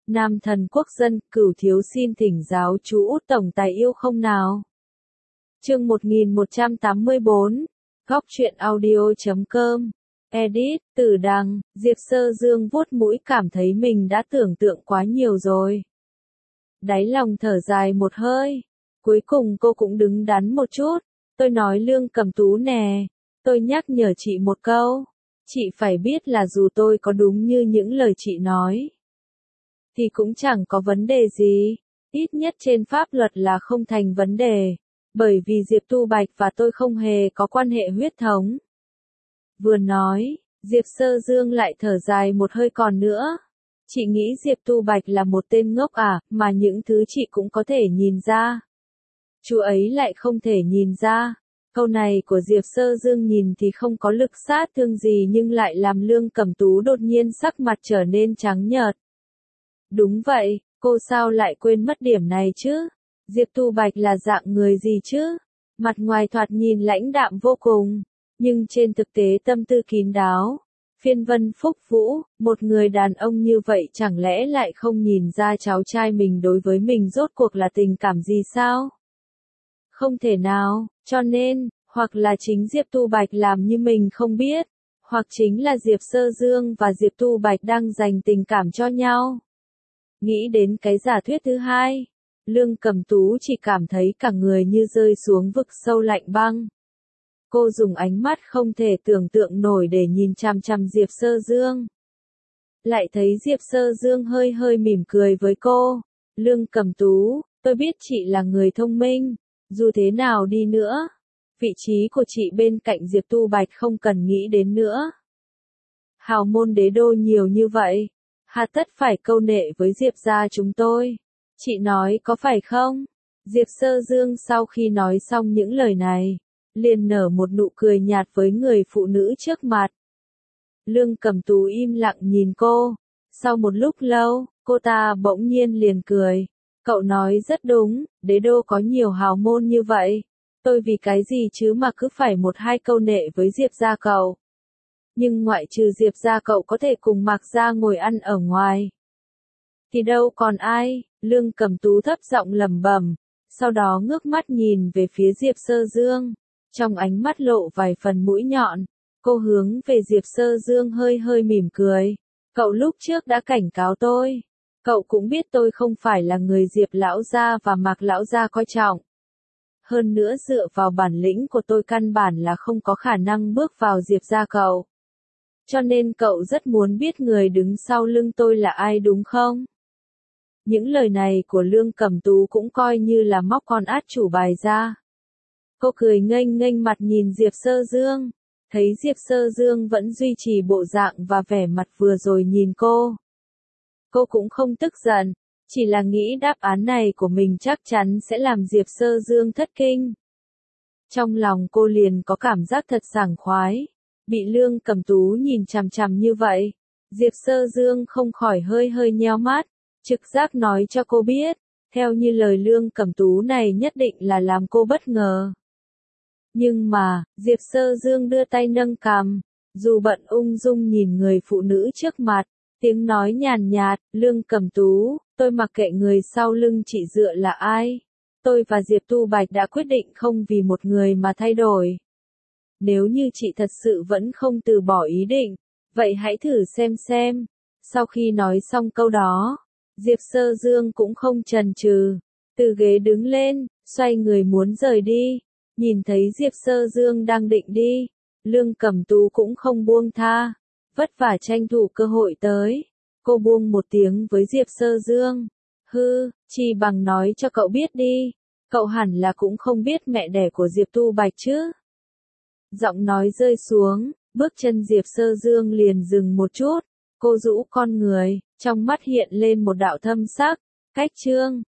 Nam thần quốc dân, Cửu thiếu xin thỉnh giáo chú Út tổng tài yêu không nào. Chương 1184, Góc truyện audio.com. Edit, Tử Đằng, Diệp Sơ Dương vuốt mũi cảm thấy mình đã tưởng tượng quá nhiều rồi. Đáy lòng thở dài một hơi. Cuối cùng cô cũng đứng đắn một chút. Tôi nói Lương Cầm Tú nè. Tôi nhắc nhở chị một câu. Chị phải biết là dù tôi có đúng như những lời chị nói, thì cũng chẳng có vấn đề gì. Ít nhất trên pháp luật là không thành vấn đề. Bởi vì Diệp Tu Bạch và tôi không hề có quan hệ huyết thống. Vừa nói, Diệp Sơ Dương lại thở dài một hơi còn nữa. Chị nghĩ Diệp Tu Bạch là một tên ngốc à, mà những thứ chị cũng có thể nhìn ra. Chú ấy lại không thể nhìn ra. Câu này của Diệp Sơ Dương nhìn thì không có lực sát thương gì nhưng lại làm Lương Cẩm Tú đột nhiên sắc mặt trở nên trắng nhợt. Đúng vậy, cô sao lại quên mất điểm này chứ? Diệp Tu Bạch là dạng người gì chứ? Mặt ngoài thoạt nhìn lãnh đạm vô cùng, nhưng trên thực tế tâm tư kín đáo. Phiên Vân Phúc Vũ, một người đàn ông như vậy chẳng lẽ lại không nhìn ra cháu trai mình đối với mình rốt cuộc là tình cảm gì sao? Không thể nào, cho nên, hoặc là chính Diệp Tu Bạch làm như mình không biết, hoặc chính là Diệp Sơ Dương và Diệp Tu Bạch đang dành tình cảm cho nhau. Nghĩ đến cái giả thuyết thứ hai, Lương Cẩm Tú chỉ cảm thấy cả người như rơi xuống vực sâu lạnh băng. Cô dùng ánh mắt không thể tưởng tượng nổi để nhìn chằm chằm Diệp Sơ Dương. Lại thấy Diệp Sơ Dương hơi hơi mỉm cười với cô. Lương Cẩm Tú, tôi biết chị là người thông minh, dù thế nào đi nữa, vị trí của chị bên cạnh Diệp Tu Bạch không cần nghĩ đến nữa. Hào môn đế đô nhiều như vậy, hà tất phải câu nệ với Diệp gia chúng tôi. Chị nói có phải không? Diệp Sơ Dương sau khi nói xong những lời này, liền nở một nụ cười nhạt với người phụ nữ trước mặt. Lương Cẩm Tú im lặng nhìn cô. Sau một lúc lâu, cô ta bỗng nhiên liền cười. Cậu nói rất đúng, đế đô có nhiều hào môn như vậy. Tôi vì cái gì chứ mà cứ phải một hai câu nệ với Diệp gia cậu. Nhưng ngoại trừ Diệp gia cậu có thể cùng Mạc gia ngồi ăn ở ngoài, thì đâu còn ai. Lương Cẩm Tú thấp giọng lẩm bẩm, sau đó ngước mắt nhìn về phía Diệp Sơ Dương. Trong ánh mắt lộ vài phần mũi nhọn, cô hướng về Diệp Sơ Dương hơi hơi mỉm cười. Cậu lúc trước đã cảnh cáo tôi. Cậu cũng biết tôi không phải là người Diệp lão gia và Mạc lão gia coi trọng. Hơn nữa dựa vào bản lĩnh của tôi căn bản là không có khả năng bước vào Diệp gia cậu. Cho nên cậu rất muốn biết người đứng sau lưng tôi là ai đúng không? Những lời này của Lương Cẩm Tú cũng coi như là móc con át chủ bài ra. Cô cười nghênh nghênh mặt nhìn Diệp Sơ Dương. Thấy Diệp Sơ Dương vẫn duy trì bộ dạng và vẻ mặt vừa rồi nhìn cô. Cô cũng không tức giận, chỉ là nghĩ đáp án này của mình chắc chắn sẽ làm Diệp Sơ Dương thất kinh. Trong lòng cô liền có cảm giác thật sảng khoái. Bị Lương Cẩm Tú nhìn chằm chằm như vậy, Diệp Sơ Dương không khỏi hơi hơi nheo mắt. Trực giác nói cho cô biết, theo như lời Lương Cẩm Tú này nhất định là làm cô bất ngờ. Nhưng mà, Diệp Sơ Dương đưa tay nâng cằm, dù bận ung dung nhìn người phụ nữ trước mặt, tiếng nói nhàn nhạt, Lương Cẩm Tú, tôi mặc kệ người sau lưng chị dựa là ai. Tôi và Diệp Tu Bạch đã quyết định không vì một người mà thay đổi. Nếu như chị thật sự vẫn không từ bỏ ý định, vậy hãy thử xem. Sau khi nói xong câu đó, Diệp Sơ Dương cũng không chần chừ, từ ghế đứng lên, xoay người muốn rời đi. Nhìn thấy Diệp Sơ Dương đang định đi, Lương Cẩm Tú cũng không buông tha, vất vả tranh thủ cơ hội tới. Cô buông một tiếng với Diệp Sơ Dương. Chi bằng nói cho cậu biết đi, cậu hẳn là cũng không biết mẹ đẻ của Diệp Tu Bạch chứ. Giọng nói rơi xuống, bước chân Diệp Sơ Dương liền dừng một chút. Cô rũ con người, trong mắt hiện lên một đạo thâm sắc. Cách chương